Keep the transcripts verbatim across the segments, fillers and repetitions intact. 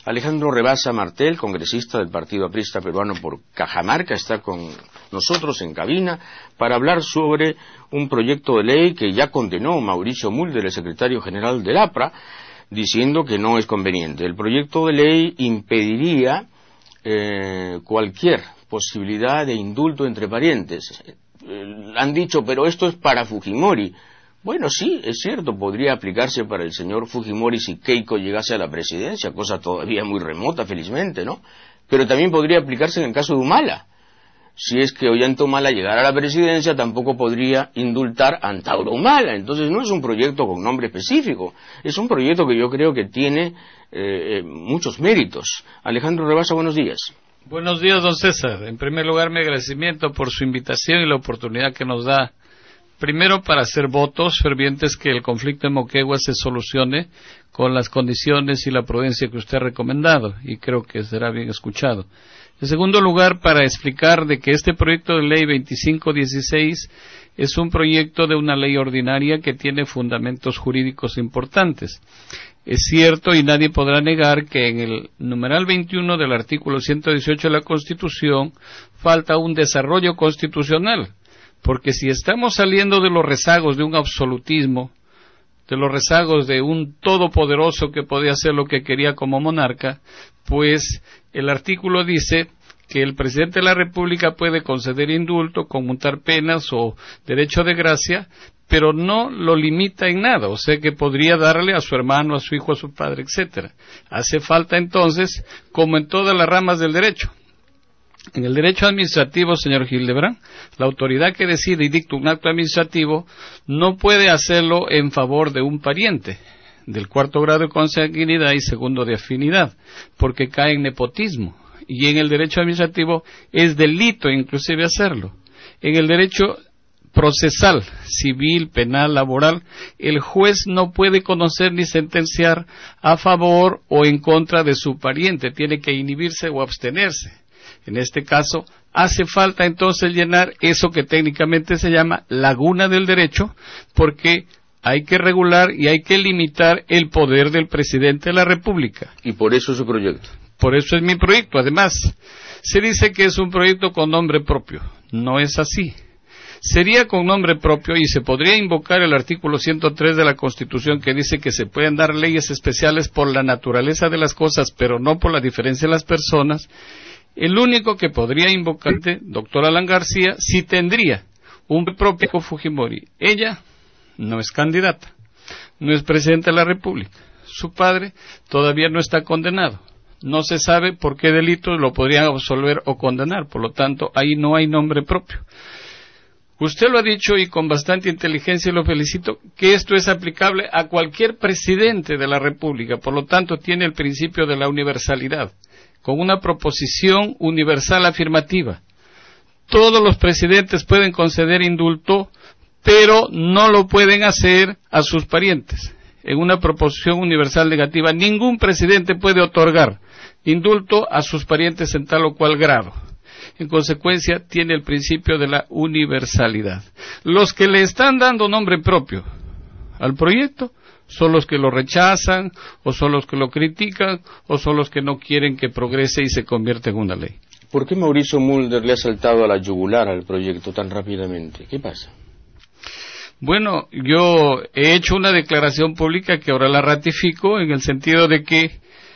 Alejandro Rebasa Martel, congresista del Partido Aprista Peruano por Cajamarca, está con nosotros en cabina para hablar sobre un proyecto de ley que ya condenó Mauricio Mulder, el secretario general del APRA, diciendo que no es conveniente. El proyecto de ley impediría eh, cualquier posibilidad de indulto entre parientes. Eh, han dicho, pero esto es para Fujimori. Bueno, sí, es cierto, podría aplicarse para el señor Fujimori si Keiko llegase a la presidencia, cosa todavía muy remota, felizmente, ¿no? Pero también podría aplicarse en el caso de Humala. Si es que Ollanta Humala llegara a la presidencia, tampoco podría indultar a Antauro Humala. Entonces no es un proyecto con nombre específico, es un proyecto que yo creo que tiene eh, muchos méritos. Alejandro Rebasa, buenos días. Buenos días, don César. En primer lugar, mi agradecimiento por su invitación y la oportunidad que nos da. Primero, para hacer votos fervientes que el conflicto en Moquegua se solucione con las condiciones y la prudencia que usted ha recomendado, y creo que será bien escuchado. En segundo lugar, para explicar de que este proyecto de ley veinticinco dieciséis es un proyecto de una ley ordinaria que tiene fundamentos jurídicos importantes. Es cierto, y nadie podrá negar, que en el numeral veintiuno del artículo ciento dieciocho de la Constitución falta un desarrollo constitucional. Porque si estamos saliendo de los rezagos de un absolutismo, de los rezagos de un todopoderoso que podía hacer lo que quería como monarca, pues el artículo dice que el presidente de la República puede conceder indulto, conmutar penas o derecho de gracia, pero no lo limita en nada, o sea que podría darle a su hermano, a su hijo, a su padre, etcétera. Hace falta entonces, como en todas las ramas del derecho. En el derecho administrativo, señor Hildebrand, la autoridad que decide y dicta un acto administrativo no puede hacerlo en favor de un pariente del cuarto grado de consanguinidad y segundo de afinidad, porque cae en nepotismo. Y en el derecho administrativo es delito inclusive hacerlo. En el derecho procesal, civil, penal, laboral, el juez no puede conocer ni sentenciar a favor o en contra de su pariente, tiene que inhibirse o abstenerse. En este caso, hace falta entonces llenar eso que técnicamente se llama laguna del derecho, porque hay que regular y hay que limitar el poder del presidente de la República. Y por eso es su proyecto. Por eso es mi proyecto. Además, se dice que es un proyecto con nombre propio. No es así. Sería con nombre propio y se podría invocar el artículo ciento tres de la Constitución que dice que se pueden dar leyes especiales por la naturaleza de las cosas, pero no por la diferencia de las personas. El único que podría invocarte, doctor Alan García, sí tendría un propio Fujimori. Ella no es candidata, no es presidenta de la República. Su padre todavía no está condenado. No se sabe por qué delitos lo podrían absolver o condenar. Por lo tanto, ahí no hay nombre propio. Usted lo ha dicho y con bastante inteligencia, y lo felicito, que esto es aplicable a cualquier presidente de la República. Por lo tanto, tiene el principio de la universalidad, con una proposición universal afirmativa. Todos los presidentes pueden conceder indulto, pero no lo pueden hacer a sus parientes. En una proposición universal negativa, ningún presidente puede otorgar indulto a sus parientes en tal o cual grado. En consecuencia, tiene el principio de la universalidad. Los que le están dando nombre propio al proyecto son los que lo rechazan, o son los que lo critican, o son los que no quieren que progrese y se convierta en una ley. ¿Por qué Mauricio Mulder le ha saltado a la yugular al proyecto tan rápidamente? ¿Qué pasa? Bueno, yo he hecho una declaración pública que ahora la ratifico en el sentido de que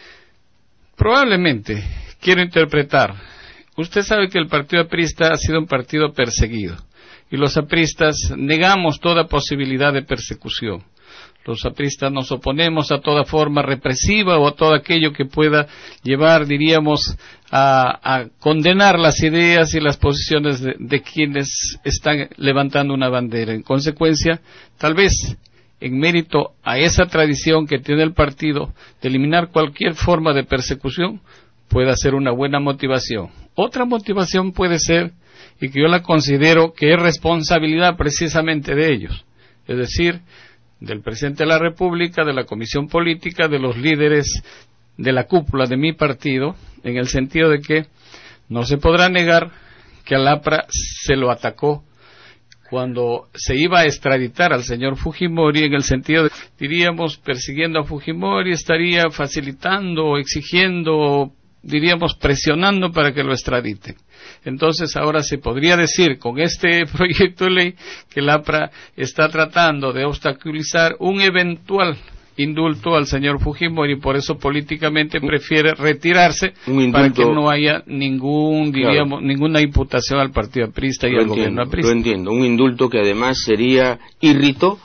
probablemente quiero interpretar. Usted sabe que el partido aprista ha sido un partido perseguido y los apristas negamos toda posibilidad de persecución. Los apristas nos oponemos a toda forma represiva o a todo aquello que pueda llevar, diríamos, a, a condenar las ideas y las posiciones de, de quienes están levantando una bandera. En consecuencia, tal vez, en mérito a esa tradición que tiene el partido de eliminar cualquier forma de persecución, pueda ser una buena motivación. Otra motivación puede ser, y que yo la considero que es responsabilidad precisamente de ellos, es decir, del presidente de la República, de la Comisión Política, de los líderes de la cúpula de mi partido, en el sentido de que no se podrá negar que al APRA se lo atacó cuando se iba a extraditar al señor Fujimori, en el sentido de, diríamos, persiguiendo a Fujimori, estaría facilitando o exigiendo, diríamos, presionando para que lo extraditen. Entonces ahora se podría decir con este proyecto de ley que el A P R A está tratando de obstaculizar un eventual indulto al señor Fujimori, por eso políticamente prefiere retirarse para que no haya ningún, diríamos, claro, ninguna imputación al partido aprista y lo al entiendo, gobierno aprista. Lo entiendo, un indulto que además sería irrito,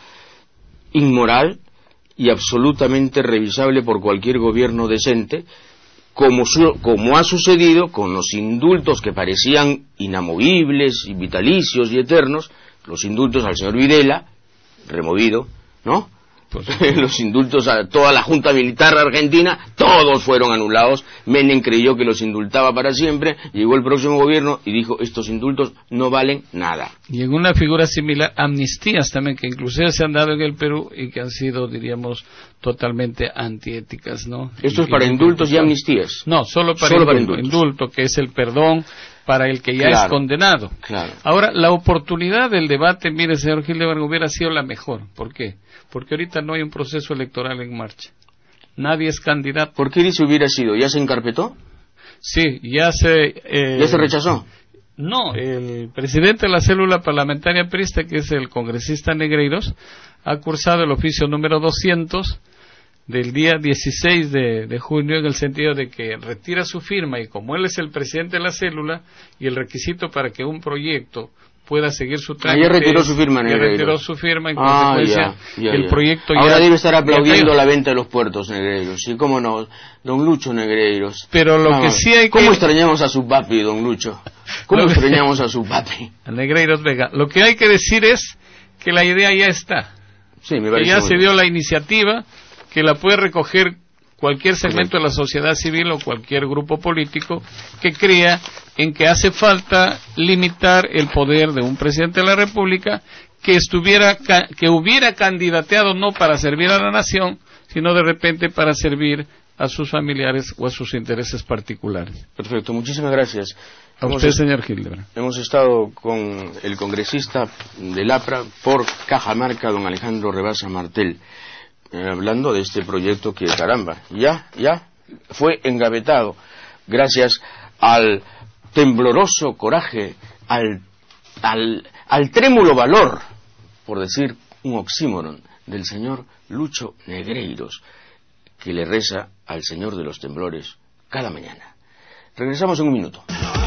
inmoral y absolutamente revisable por cualquier gobierno decente, como, su, como ha sucedido con los indultos que parecían inamovibles y vitalicios y eternos, los indultos al señor Videla, removido, ¿no? Pues, los indultos a toda la Junta Militar Argentina, todos fueron anulados. Menem creyó que los indultaba para siempre, llegó el próximo gobierno y dijo, estos indultos no valen nada. Y en una figura similar, amnistías también, que inclusive se han dado en el Perú y que han sido, diríamos, totalmente antiéticas, ¿no? ¿Esto es para indultos y amnistías? No, solo para, solo indulto, para indultos. indulto, que es el perdón para el que ya claro, es condenado. Claro. Ahora, la oportunidad del debate, mire, señor Hildebrand, hubiera sido la mejor. ¿Por qué? Porque ahorita no hay un proceso electoral en marcha. Nadie es candidato. ¿Por qué dice hubiera sido? ¿Ya se encarpetó? Sí, ya se... Eh, ¿Ya se rechazó? No, el presidente de la célula parlamentaria aprista, que es el congresista Negreiros, ha cursado el oficio número doscientos del día dieciséis de, de junio, en el sentido de que retira su firma, y como él es el presidente de la célula, y el requisito para que un proyecto pueda seguir su trámite... Ah, ya retiró su firma, Negreiros. Ya retiró su firma, en ah, consecuencia, ya, ya, el ya. proyecto Ahora ya... Ahora debe estar aplaudiendo la venta de los puertos, Negreiros. Sí, cómo no, don Lucho Negreiros. Pero lo ah, que sí hay ¿Cómo que... extrañamos a su papi, don Lucho? ¿Cómo que... extrañamos a su papi? A Negreiros Vega. Lo que hay que decir es que la idea ya está. Sí, me parece que ya se bien. dio la iniciativa, que la puede recoger cualquier segmento de la sociedad civil o cualquier grupo político que crea en que hace falta limitar el poder de un presidente de la República que estuviera que hubiera candidateado no para servir a la nación, sino de repente para servir a sus familiares o a sus intereses particulares. Perfecto, muchísimas gracias. A hemos usted, señor Hildebrand. Hemos estado con el congresista del A P R A por Cajamarca, don Alejandro Rebasa Martel, eh, hablando de este proyecto que, caramba, ya, ya fue engavetado gracias al tembloroso coraje, al, al, al trémulo valor, por decir un oxímoron, del señor Lucho Negreiros, que le reza al Señor de los Temblores cada mañana. Regresamos en un minuto.